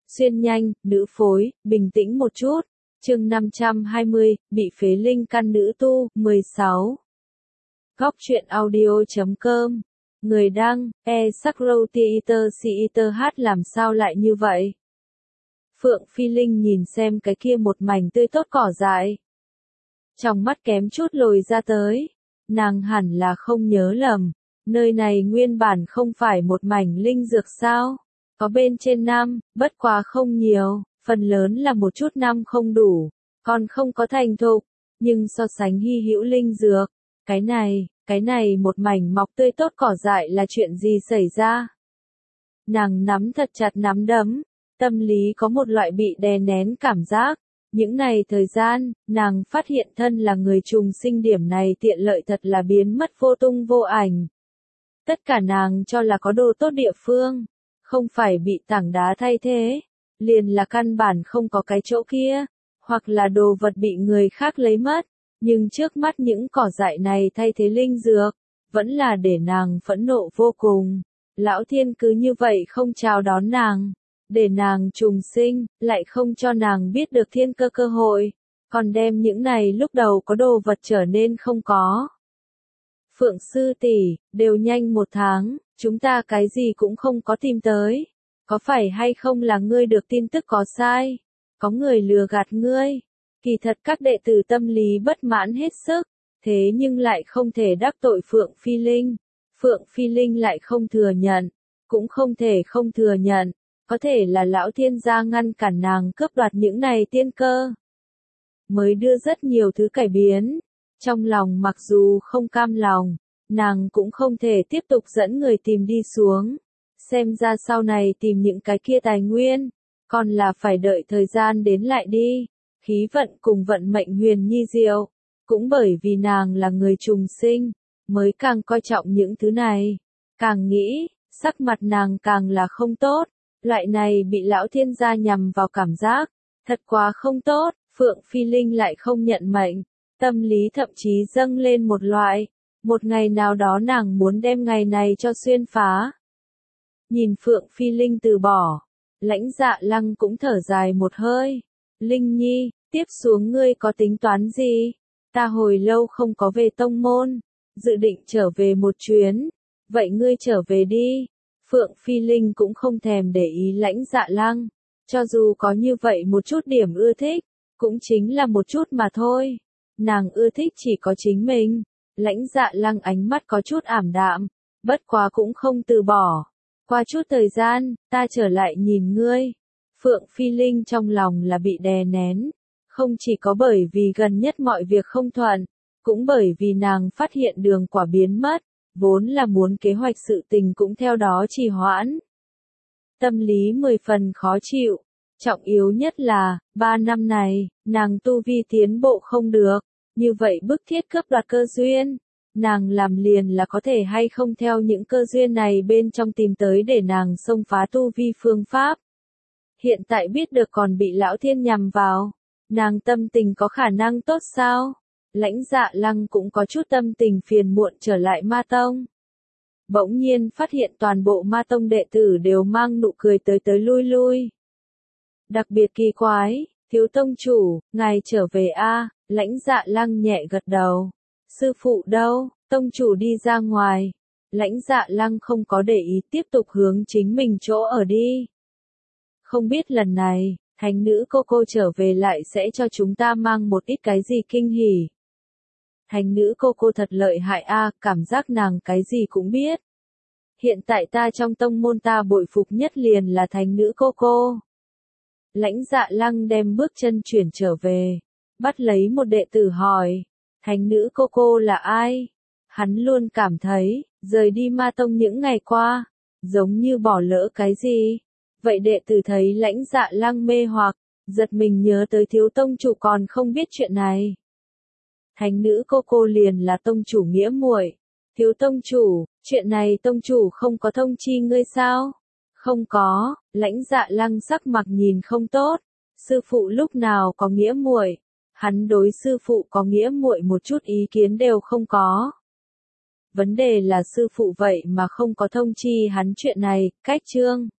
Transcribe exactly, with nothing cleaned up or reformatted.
Xuyên nhanh, nữ phối, bình tĩnh một chút. Chương năm trăm hai mươi, bị phế linh căn nữ tu, mười sáu. Góc truyện audio chấm com. Người đăng, e Sakrotiiter Siiter hát làm sao lại như vậy? Phượng Phi Linh nhìn xem cái kia một mảnh tươi tốt cỏ dại. Trong mắt kém chút lồi ra tới. Nàng hẳn là không nhớ lầm. Nơi này nguyên bản không phải một mảnh linh dược sao? Có bên trên năm, bất quá không nhiều, phần lớn là một chút năm không đủ, còn không có thành thục, nhưng so sánh hy hữu linh dược, cái này, cái này một mảnh mọc tươi tốt cỏ dại là chuyện gì xảy ra? Nàng nắm thật chặt nắm đấm, tâm lý có một loại bị đè nén cảm giác, những này thời gian, nàng phát hiện thân là người trùng sinh điểm này tiện lợi thật là biến mất vô tung vô ảnh. Tất cả nàng cho là có đồ tốt địa phương. Không phải bị tảng đá thay thế, liền là căn bản không có cái chỗ kia, hoặc là đồ vật bị người khác lấy mất, nhưng trước mắt những cỏ dại này thay thế linh dược, vẫn là để nàng phẫn nộ vô cùng. Lão Thiên cứ như vậy không chào đón nàng, để nàng trùng sinh, lại không cho nàng biết được thiên cơ cơ hội, còn đem những này lúc đầu có đồ vật trở nên không có. Phượng sư tỷ, đều nhanh một tháng, chúng ta cái gì cũng không có tìm tới. Có phải hay không là ngươi được tin tức có sai? Có người lừa gạt ngươi? Kỳ thật các đệ tử tâm lý bất mãn hết sức, thế nhưng lại không thể đắc tội Phượng Phi Linh. Phượng Phi Linh lại không thừa nhận, cũng không thể không thừa nhận, có thể là lão thiên gia ngăn cản nàng cướp đoạt những này tiên cơ. Mới đưa rất nhiều thứ cải biến. Trong lòng mặc dù không cam lòng, nàng cũng không thể tiếp tục dẫn người tìm đi xuống. Xem ra sau này tìm những cái kia tài nguyên, còn là phải đợi thời gian đến lại đi. Khí vận cùng vận mệnh huyền nhi diệu, cũng bởi vì nàng là người trùng sinh, mới càng coi trọng những thứ này. Càng nghĩ, sắc mặt nàng càng là không tốt, loại này bị lão thiên gia nhằm vào cảm giác, thật quá không tốt. Phượng Phi Linh lại không nhận mệnh. Tâm lý thậm chí dâng lên một loại, một ngày nào đó nàng muốn đem ngày này cho xuyên phá. Nhìn Phượng Phi Linh từ bỏ, Lãnh Dạ Lăng cũng thở dài một hơi. Linh Nhi, tiếp xuống ngươi có tính toán gì? Ta hồi lâu không có về tông môn, dự định trở về một chuyến, vậy ngươi trở về đi. Phượng Phi Linh cũng không thèm để ý Lãnh Dạ Lăng, cho dù có như vậy một chút điểm ưa thích, cũng chính là một chút mà thôi. Nàng ưa thích chỉ có chính mình. Lãnh Dạ Lăng ánh mắt có chút ảm đạm, bất quá cũng không từ bỏ. Qua chút thời gian, ta trở lại nhìn ngươi. Phượng Phi Linh trong lòng là bị đè nén, không chỉ có bởi vì gần nhất mọi việc không thuận, cũng bởi vì nàng phát hiện đường quả biến mất, vốn là muốn kế hoạch sự tình cũng theo đó trì hoãn. Tâm lý mười phần khó chịu. Trọng yếu nhất là, ba năm này, nàng tu vi tiến bộ không được, như vậy bức thiết cướp đoạt cơ duyên, nàng làm liền là có thể hay không theo những cơ duyên này bên trong tìm tới để nàng xông phá tu vi phương pháp. Hiện tại biết được còn bị lão thiên nhằm vào, nàng tâm tình có khả năng tốt sao? Lãnh Dạ Lăng cũng có chút tâm tình phiền muộn trở lại Ma Tông. Bỗng nhiên phát hiện toàn bộ Ma Tông đệ tử đều mang nụ cười tới tới lui lui. Đặc biệt kỳ quái, thiếu tông chủ, ngài trở về a? Lãnh Dạ Lăng nhẹ gật đầu. Sư phụ đâu? Tông chủ đi ra ngoài. Lãnh Dạ Lăng không có để ý tiếp tục hướng chính mình chỗ ở đi. Không biết lần này, thánh nữ cô cô trở về lại sẽ cho chúng ta mang một ít cái gì kinh hỉ. Thánh nữ cô cô thật lợi hại a, cảm giác nàng cái gì cũng biết. Hiện tại ta trong tông môn ta bội phục nhất liền là thánh nữ cô cô. Lãnh Dạ Lăng đem bước chân chuyển trở về, bắt lấy một đệ tử hỏi, thánh nữ cô cô là ai? Hắn luôn cảm thấy, rời đi Ma Tông những ngày qua, giống như bỏ lỡ cái gì. Vậy đệ tử thấy Lãnh Dạ Lăng mê hoặc, giật mình nhớ tới thiếu tông chủ còn không biết chuyện này. Thánh nữ cô cô liền là tông chủ nghĩa muội. Thiếu tông chủ, chuyện này tông chủ không có thông chi ngươi sao? Không có. Lãnh Dạ Lăng sắc mặt nhìn không tốt, sư phụ lúc nào có nghĩa muội, hắn đối sư phụ có nghĩa muội một chút ý kiến đều không có. Vấn đề là sư phụ vậy mà không có thông chi hắn chuyện này, cách chương.